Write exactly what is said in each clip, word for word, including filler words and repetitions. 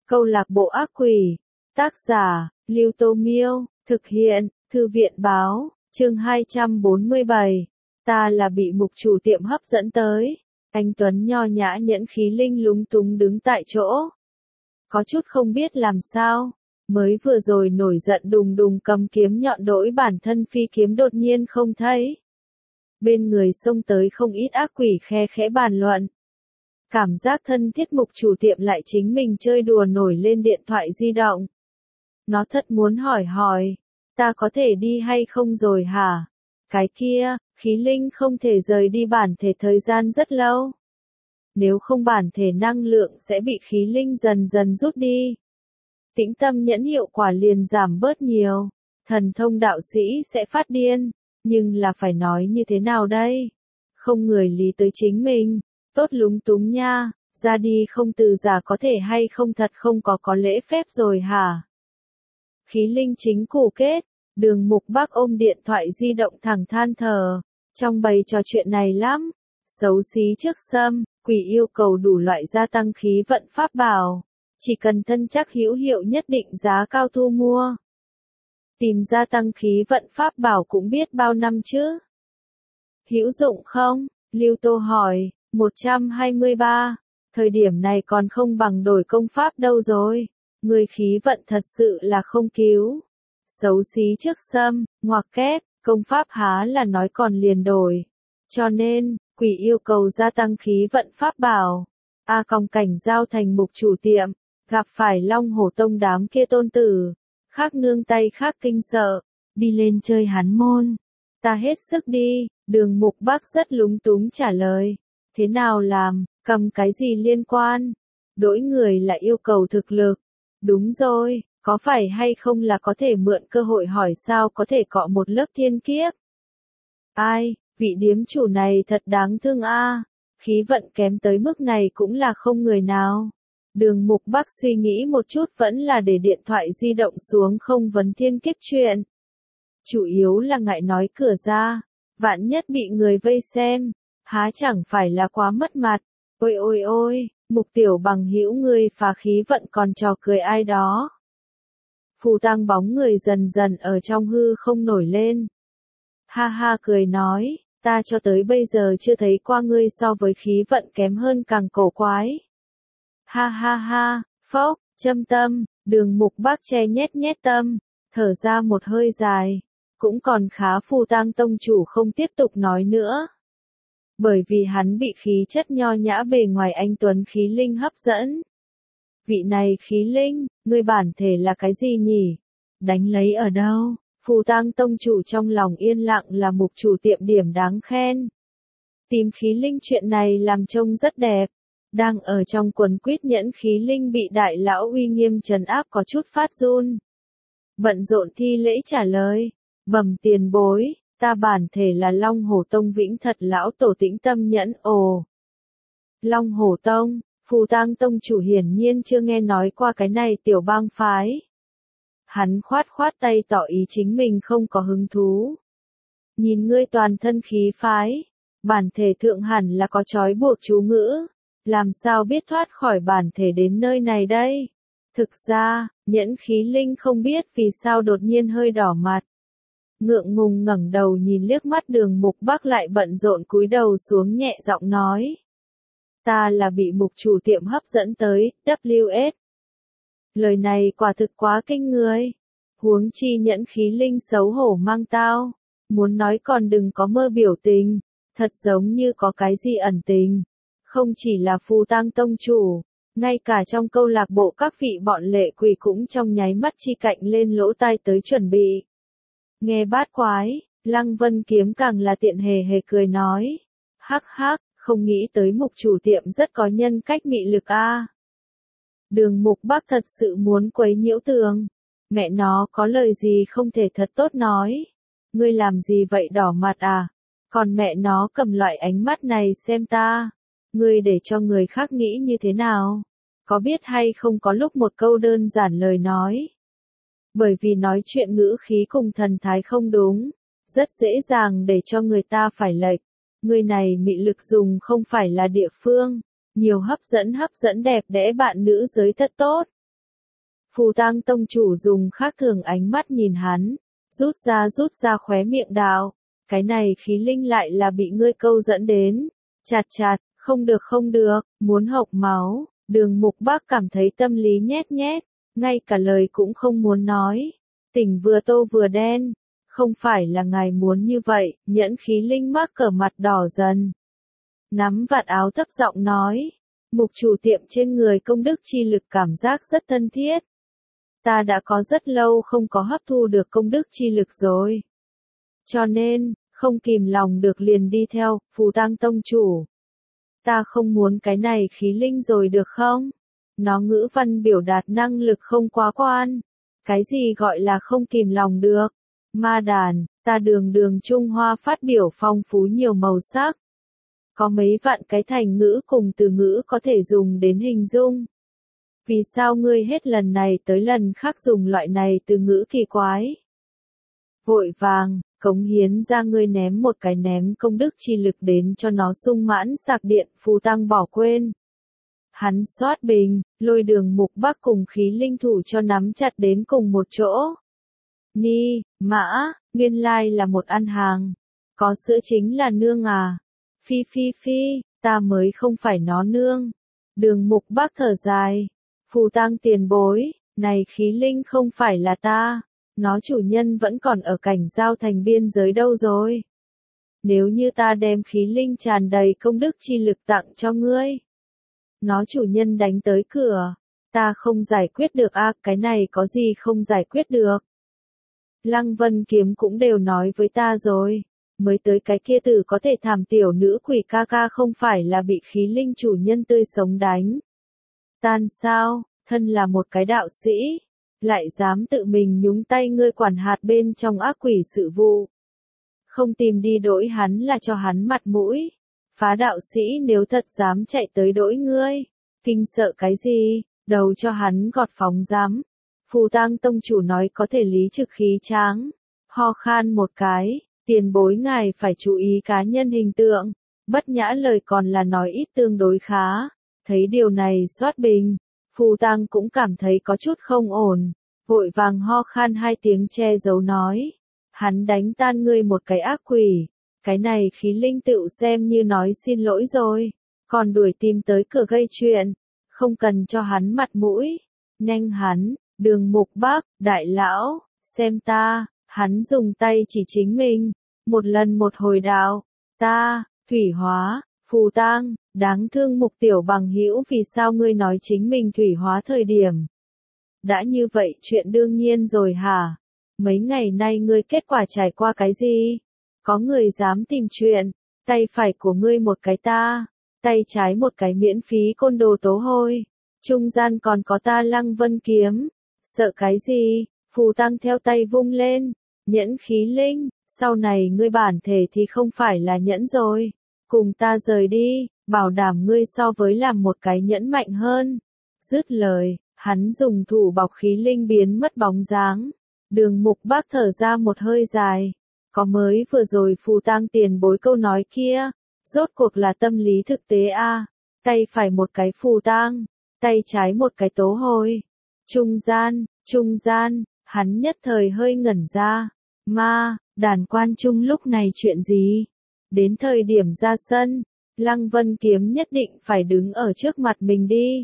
Câu lạc bộ ác quỷ. Tác giả, Lưu Tô Miêu. Thực hiện, Thư viện Báo. Chương hai trăm bốn mươi bảy. Ta là bị mục chủ tiệm hấp dẫn tới. Anh Tuấn nho nhã nhẫn khí linh lúng túng đứng tại chỗ. Có chút không biết làm sao. Mới vừa rồi nổi giận đùng đùng cầm kiếm nhọn đỗi bản thân phi kiếm đột nhiên không thấy. Bên người xông tới không ít ác quỷ khe khẽ bàn luận. Cảm giác thân thiết mục chủ tiệm lại chính mình chơi đùa nổi lên điện thoại di động. Nó thật muốn hỏi hỏi, ta có thể đi hay không rồi hả? Cái kia, khí linh không thể rời đi bản thể thời gian rất lâu. Nếu không bản thể năng lượng sẽ bị khí linh dần dần rút đi. Tĩnh tâm nhẫn hiệu quả liền giảm bớt nhiều. Thần thông đạo sĩ sẽ phát điên. Nhưng là phải nói như thế nào đây? Không người lý tới chính mình. Tốt lúng túng nha. Ra đi không từ giả có thể hay không thật không có có lễ phép rồi hả? Khí linh chính củ kết. Đường Mục Bác ôm điện thoại di động thẳng than thở. Trong bầy trò chuyện này lắm. Xấu xí trước sâm, quỷ yêu cầu đủ loại gia tăng khí vận pháp bảo. Chỉ cần thân chắc hữu hiệu nhất định giá cao thu mua. Tìm gia tăng khí vận pháp bảo cũng biết bao năm chứ. Hữu dụng không? Lưu Tô hỏi. một trăm hai mươi ba. Thời điểm này còn không bằng đổi công pháp đâu rồi. Người khí vận thật sự là không cứu. Xấu xí trước sâm, ngoặc kép, công pháp há là nói còn liền đổi. Cho nên, quỷ yêu cầu gia tăng khí vận pháp bảo. A Còng Cảnh giao thành mục chủ tiệm, gặp phải Long Hổ Tông đám kia tôn tử. Khác nương tay khác kinh sợ, đi lên chơi hắn môn. Ta hết sức đi, Đường Mục Bác rất lúng túng trả lời. Thế nào làm, cầm cái gì liên quan? Đổi người là yêu cầu thực lực. Đúng rồi, có phải hay không là có thể mượn cơ hội hỏi sao có thể cọ một lớp thiên kiếp? Ai, vị điếm chủ này thật đáng thương a. Khí vận kém tới mức này cũng là không người nào. Đường Mục Bác suy nghĩ một chút vẫn là để điện thoại di động xuống không vấn thiên kiếp chuyện. Chủ yếu là ngại nói cửa ra, vạn nhất bị người vây xem, há chẳng phải là quá mất mặt. Ôi ôi ôi, Mục tiểu bằng hữu ngươi phá khí vận còn trò cười ai đó. Phù Tăng bóng người dần dần ở trong hư không nổi lên. Ha ha cười nói, ta cho tới bây giờ chưa thấy qua ngươi so với khí vận kém hơn càng cổ quái. Ha ha ha, phốc, châm tâm, Đường Mục Bác che nhét nhét tâm, thở ra một hơi dài. Cũng còn khá Phù Tang tông chủ không tiếp tục nói nữa. Bởi vì hắn bị khí chất nho nhã bề ngoài anh tuấn khí linh hấp dẫn. Vị này khí linh, ngươi bản thể là cái gì nhỉ? Đánh lấy ở đâu? Phù Tang tông chủ trong lòng yên lặng là mục chủ tiệm điểm đáng khen. Tìm khí linh chuyện này làm trông rất đẹp. Đang ở trong quần quýt nhẫn khí linh bị đại lão uy nghiêm trấn áp có chút phát run. Bận rộn thi lễ trả lời. Bẩm tiền bối, ta bản thể là Long Hổ Tông Vĩnh Thật lão tổ Tĩnh Tâm Nhẫn. Ồ. Long Hổ Tông, Phù Tang tông chủ hiển nhiên chưa nghe nói qua cái này tiểu bang phái. Hắn khoát khoát tay tỏ ý chính mình không có hứng thú. Nhìn ngươi toàn thân khí phái, bản thể thượng hẳn là có trói buộc chú ngữ, làm sao biết thoát khỏi bản thể đến nơi này đây? Thực ra, nhẫn khí linh không biết vì sao đột nhiên hơi đỏ mặt. Ngượng ngùng ngẩng đầu nhìn liếc mắt Đường Mục Bác lại bận rộn cúi đầu xuống nhẹ giọng nói. Ta là bị mục chủ tiệm hấp dẫn tới, W S. Lời này quả thực quá kinh người. Huống chi nhẫn khí linh xấu hổ mang tao. Muốn nói còn đừng có mơ biểu tình. Thật giống như có cái gì ẩn tình. Không chỉ là Phù Tang tông chủ. Ngay cả trong câu lạc bộ các vị bọn lệ quỷ cũng trong nháy mắt chi cạnh lên lỗ tai tới chuẩn bị. Nghe bát quái, Lăng Vân Kiếm càng là tiện hề hề cười nói. Hắc hắc, không nghĩ tới mục chủ tiệm rất có nhân cách mị lực a. Đường Mục Bác thật sự muốn quấy nhiễu tường. Mẹ nó có lời gì không thể thật tốt nói. Ngươi làm gì vậy đỏ mặt à? Còn mẹ nó cầm loại ánh mắt này xem ta. Ngươi để cho người khác nghĩ như thế nào? Có biết hay không có lúc một câu đơn giản lời nói. Bởi vì nói chuyện ngữ khí cùng thần thái không đúng. Rất dễ dàng để cho người ta phải lệch. Người này mị lực dùng không phải là địa phương. Nhiều hấp dẫn hấp dẫn đẹp đẽ bạn nữ giới thật tốt. Phù Tang tông chủ dùng khác thường ánh mắt nhìn hắn, rút ra rút ra khóe miệng đạo, cái này khí linh lại là bị ngươi câu dẫn đến. Chạt chạt, không được không được, muốn hộc máu. Đường Mục Bác cảm thấy tâm lý nhét nhét, ngay cả lời cũng không muốn nói. Tỉnh vừa tô vừa đen, không phải là ngài muốn như vậy, nhẫn khí linh mắc cờ mặt đỏ dần. Nắm vạt áo thấp giọng nói, mục chủ tiệm trên người công đức chi lực cảm giác rất thân thiết. Ta đã có rất lâu không có hấp thu được công đức chi lực rồi. Cho nên, không kìm lòng được liền đi theo, Phù Tang tông chủ. Ta không muốn cái này khí linh rồi được không? Nó ngữ văn biểu đạt năng lực không quá quan. Cái gì gọi là không kìm lòng được? Ma đàn, ta đường đường Trung Hoa phát biểu phong phú nhiều màu sắc. Có mấy vạn cái thành ngữ cùng từ ngữ có thể dùng đến hình dung. Vì sao ngươi hết lần này tới lần khác dùng loại này từ ngữ kỳ quái? Vội vàng, cống hiến ra ngươi ném một cái ném công đức chi lực đến cho nó sung mãn sạc điện, Phù Tang bỏ quên. Hắn xoát bình, lôi Đường Mục Bác cùng khí linh thủ cho nắm chặt đến cùng một chỗ. Ni, mã, nguyên lai là một ăn hàng. Có sữa chính là nương à? Phi phi phi, ta mới không phải nó nương. Đường Mục Bác thở dài. Phù Tang tiền bối, này khí linh không phải là ta. Nó chủ nhân vẫn còn ở cảnh giao thành biên giới đâu rồi. Nếu như ta đem khí linh tràn đầy công đức chi lực tặng cho ngươi. Nó chủ nhân đánh tới cửa. Ta không giải quyết được a, à, cái này có gì không giải quyết được. Lăng Vân Kiếm cũng đều nói với ta rồi. Mới tới cái kia tử có thể thảm tiểu nữ quỷ ca ca không phải là bị khí linh chủ nhân tươi sống đánh. Tan sao, thân là một cái đạo sĩ. Lại dám tự mình nhúng tay ngươi quản hạt bên trong ác quỷ sự vụ. Không tìm đi đổi hắn là cho hắn mặt mũi. Phá đạo sĩ nếu thật dám chạy tới đổi ngươi. Kinh sợ cái gì, đầu cho hắn gọt phóng dám. Phù Tang tông chủ nói có thể lý trực khí tráng. Ho khan một cái, tiền bối ngài phải chú ý cá nhân hình tượng. Bất nhã lời còn là nói ít tương đối khá. Thấy điều này xoát bình. Phù Tang cũng cảm thấy có chút không ổn, vội vàng ho khan hai tiếng che giấu nói. Hắn đánh tan ngươi một cái ác quỷ, cái này khí linh tựu xem như nói xin lỗi rồi, còn đuổi tìm tới cửa gây chuyện, không cần cho hắn mặt mũi. Nhanh hắn, Đường Mục Bác, đại lão, xem ta, hắn dùng tay chỉ chính mình, một lần một hồi đạo, ta, thủy hóa. Phù Tang, đáng thương Mục tiểu bằng hữu vì sao ngươi nói chính mình thủy hóa thời điểm. Đã như vậy chuyện đương nhiên rồi hả? Mấy ngày nay ngươi kết quả trải qua cái gì? Có người dám tìm chuyện, tay phải của ngươi một cái ta, tay trái một cái miễn phí côn đồ tố hôi, trung gian còn có ta Lăng Vân Kiếm. Sợ cái gì? Phù Tang theo tay vung lên, nhẫn khí linh, sau này ngươi bản thể thì không phải là nhẫn rồi. Cùng ta rời đi, bảo đảm ngươi so với làm một cái nhẫn mạnh hơn. Dứt lời, hắn dùng thủ bọc khí linh biến mất bóng dáng. Đường Mục Bác thở ra một hơi dài. Có mới vừa rồi Phù Tang tiền bối câu nói kia, rốt cuộc là tâm lý thực tế a. À. Tay phải một cái Phù Tang, tay trái một cái tố hôi. Trung gian, trung gian, hắn nhất thời hơi ngẩn ra. Ma, đàn quan trung lúc này chuyện gì? Đến thời điểm ra sân, Lăng Vân Kiếm nhất định phải đứng ở trước mặt mình đi.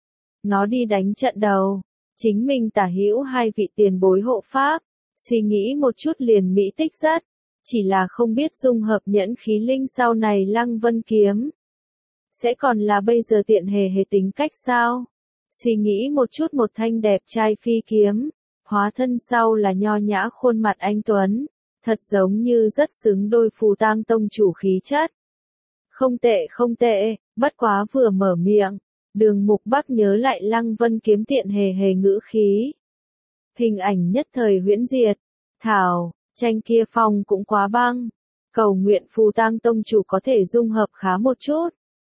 Nó đi đánh trận đầu, chính mình tả hữu hai vị tiền bối hộ pháp, suy nghĩ một chút liền mỹ tích rất, chỉ là không biết dung hợp nhẫn khí linh sau này Lăng Vân Kiếm. Sẽ còn là bây giờ tiện hề hề tính cách sao? Suy nghĩ một chút một thanh đẹp trai phi kiếm, hóa thân sau là nho nhã khuôn mặt anh Tuấn. Thật giống như rất xứng đôi Phù Tang tông chủ khí chất. Không tệ không tệ, bất quá vừa mở miệng, Đường Mục Bác nhớ lại Lăng Vân Kiếm tiện hề hề ngữ khí. Hình ảnh nhất thời huyễn diệt. Thảo, tranh kia phong cũng quá băng. Cầu nguyện Phù Tang tông chủ có thể dung hợp khá một chút.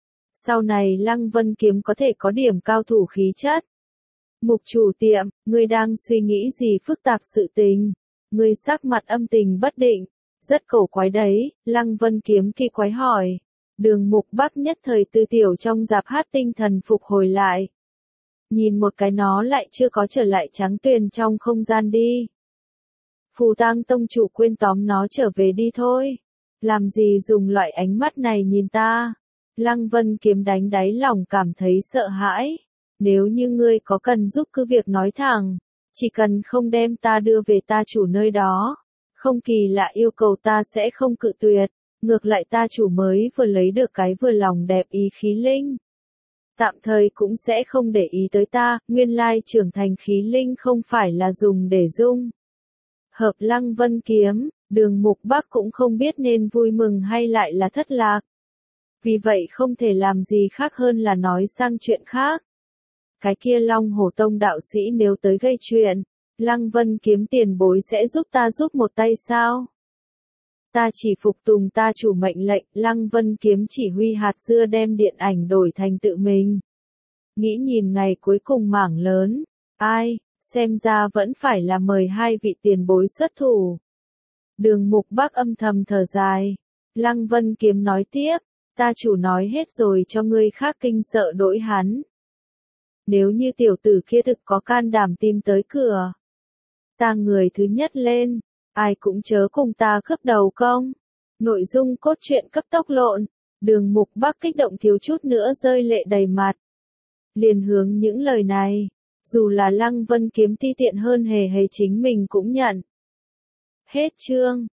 Sau này Lăng Vân Kiếm có thể có điểm cao thủ khí chất. Mục chủ tiệm, ngươi đang suy nghĩ gì phức tạp sự tình? Ngươi sắc mặt âm tình bất định, rất cổ quái đấy, Lăng Vân Kiếm kỳ quái hỏi. Đường Mục Bác nhất thời tư tiểu trong giạp hát tinh thần phục hồi lại. nhìn một cái nó lại chưa có trở lại trắng tuyền trong không gian đi. Phù Tang tông chủ quên tóm nó trở về đi thôi. Làm gì dùng loại ánh mắt này nhìn ta? Lăng Vân Kiếm đánh đáy lòng cảm thấy sợ hãi. Nếu như ngươi có cần giúp cứ việc nói thẳng, chỉ cần không đem ta đưa về ta chủ nơi đó, không kỳ lạ yêu cầu ta sẽ không cự tuyệt, ngược lại ta chủ mới vừa lấy được cái vừa lòng đẹp ý khí linh. Tạm thời cũng sẽ không để ý tới ta, nguyên lai trưởng thành khí linh không phải là dùng để dung. Hợp Lăng Vân Kiếm, Đường Mục Bắc cũng không biết nên vui mừng hay lại là thất lạc. Vì vậy không thể làm gì khác hơn là nói sang chuyện khác. Cái kia Long Hổ Tông đạo sĩ nếu tới gây chuyện, Lăng Vân Kiếm tiền bối sẽ giúp ta giúp một tay sao? Ta chỉ phục tùng ta chủ mệnh lệnh, Lăng Vân Kiếm chỉ huy hạt dưa đem điện ảnh đổi thành tự mình. Nghĩ nhìn ngày cuối cùng mảng lớn, ai, xem ra vẫn phải là mời hai vị tiền bối xuất thủ. Đường Mục Bắc âm thầm thở dài. Lăng Vân Kiếm nói tiếp, ta chủ nói hết rồi cho ngươi khác kinh sợ đỗi hắn. Nếu như tiểu tử kia thực có can đảm tìm tới cửa, ta người thứ nhất lên, ai cũng chớ cùng ta cướp đầu công. Nội dung cốt truyện cấp tốc lộn, Đường Mục Bắc kích động thiếu chút nữa rơi lệ đầy mặt. Liền hướng những lời này, dù là Lăng Vân Kiếm ti tiện hơn hề hề chính mình cũng nhận. Hết chương.